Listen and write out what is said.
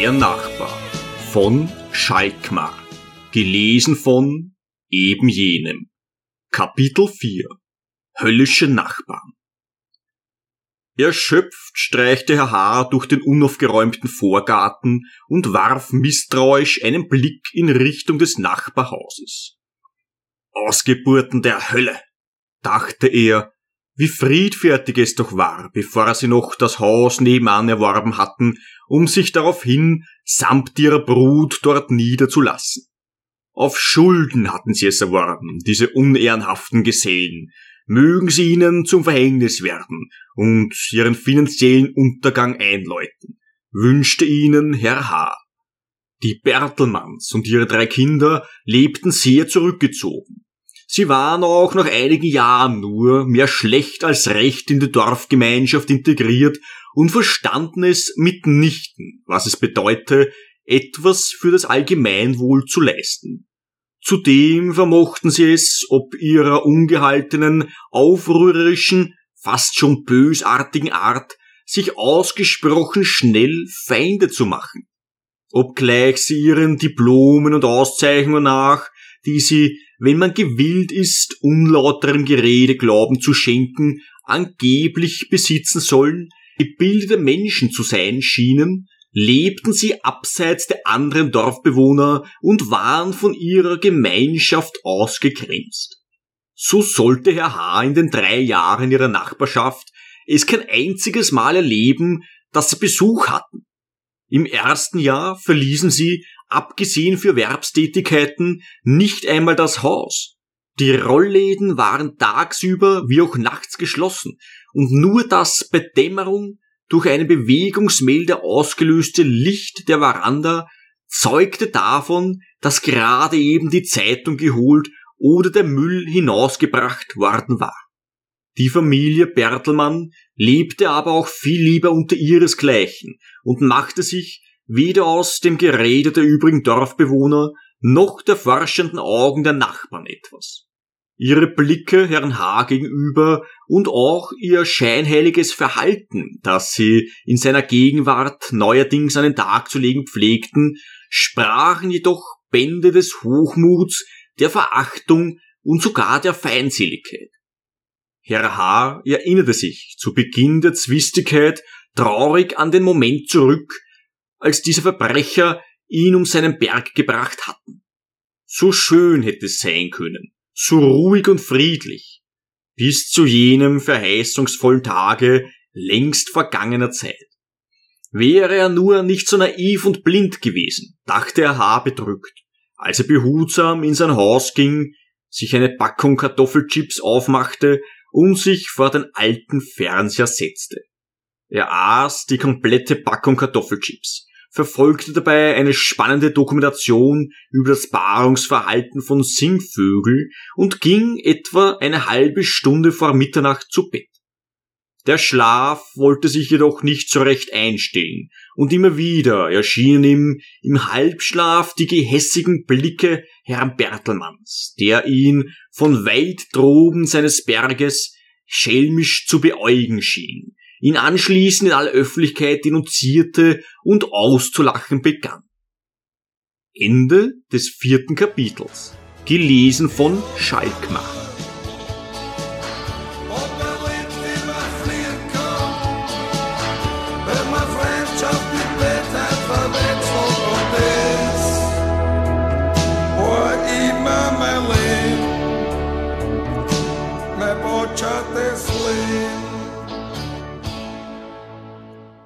Der Nachbar von Schalkmar. Gelesen von eben jenem. Kapitel 4. Höllische Nachbarn. Erschöpft streichte Herr H. durch den unaufgeräumten Vorgarten und warf misstrauisch einen Blick in Richtung des Nachbarhauses. Ausgeburten der Hölle, dachte er, wie friedfertig es doch war, bevor sie noch das Haus nebenan erworben hatten, um sich daraufhin samt ihrer Brut dort niederzulassen. Auf Schulden hatten sie es erworben, diese unehrenhaften Gesellen, mögen sie ihnen zum Verhängnis werden und ihren finanziellen Untergang einläuten, wünschte ihnen Herr H. Die Bertelmanns und ihre 3 Kinder lebten sehr zurückgezogen. Sie waren auch nach einigen Jahren nur mehr schlecht als recht in die Dorfgemeinschaft integriert und verstanden es mitnichten, was es bedeute, etwas für das Allgemeinwohl zu leisten. Zudem vermochten sie es, ob ihrer ungehaltenen, aufrührerischen, fast schon bösartigen Art, sich ausgesprochen schnell Feinde zu machen. Obgleich sie ihren Diplomen und Auszeichnungen nach, die sie, wenn man gewillt ist, unlauterem Gerede Glauben zu schenken, angeblich besitzen sollen, gebildete Menschen zu sein schienen, lebten sie abseits der anderen Dorfbewohner und waren von ihrer Gemeinschaft ausgegrenzt. So sollte Herr H. in den 3 Jahren ihrer Nachbarschaft es kein einziges Mal erleben, dass sie Besuch hatten. Im ersten Jahr verließen sie, abgesehen für Erwerbstätigkeiten, nicht einmal das Haus. Die Rollläden waren tagsüber wie auch nachts geschlossen und nur das bei Dämmerung durch eine Bewegungsmelder ausgelöste Licht der Veranda zeugte davon, dass gerade eben die Zeitung geholt oder der Müll hinausgebracht worden war. Die Familie Bertelmann lebte aber auch viel lieber unter ihresgleichen und machte sich weder aus dem Gerede der übrigen Dorfbewohner noch der forschenden Augen der Nachbarn etwas. Ihre Blicke Herrn H. gegenüber und auch ihr scheinheiliges Verhalten, das sie in seiner Gegenwart neuerdings an den Tag zu legen pflegten, sprachen jedoch Bände des Hochmuts, der Verachtung und sogar der Feindseligkeit. Herr H. erinnerte sich zu Beginn der Zwistigkeit traurig an den Moment zurück, als diese Verbrecher ihn um seinen Berg gebracht hatten. So schön hätte es sein können, so ruhig und friedlich, bis zu jenem verheißungsvollen Tage längst vergangener Zeit. Wäre er nur nicht so naiv und blind gewesen, dachte Herr H. bedrückt, als er behutsam in sein Haus ging, sich eine Packung Kartoffelchips aufmachte und sich vor den alten Fernseher setzte. Er aß die komplette Packung Kartoffelchips, verfolgte dabei eine spannende Dokumentation über das Paarungsverhalten von Singvögeln und ging etwa eine halbe Stunde vor Mitternacht zu Bett. Der Schlaf wollte sich jedoch nicht so recht einstellen und immer wieder erschienen ihm im Halbschlaf die gehässigen Blicke Herrn Bertelmanns, der ihn von weit droben seines Berges schelmisch zu beäugen schien, ihn anschließend in aller Öffentlichkeit denunzierte und auszulachen begann. Ende des 4. Kapitels. Gelesen von Schalkmar. Me bocha te sleep.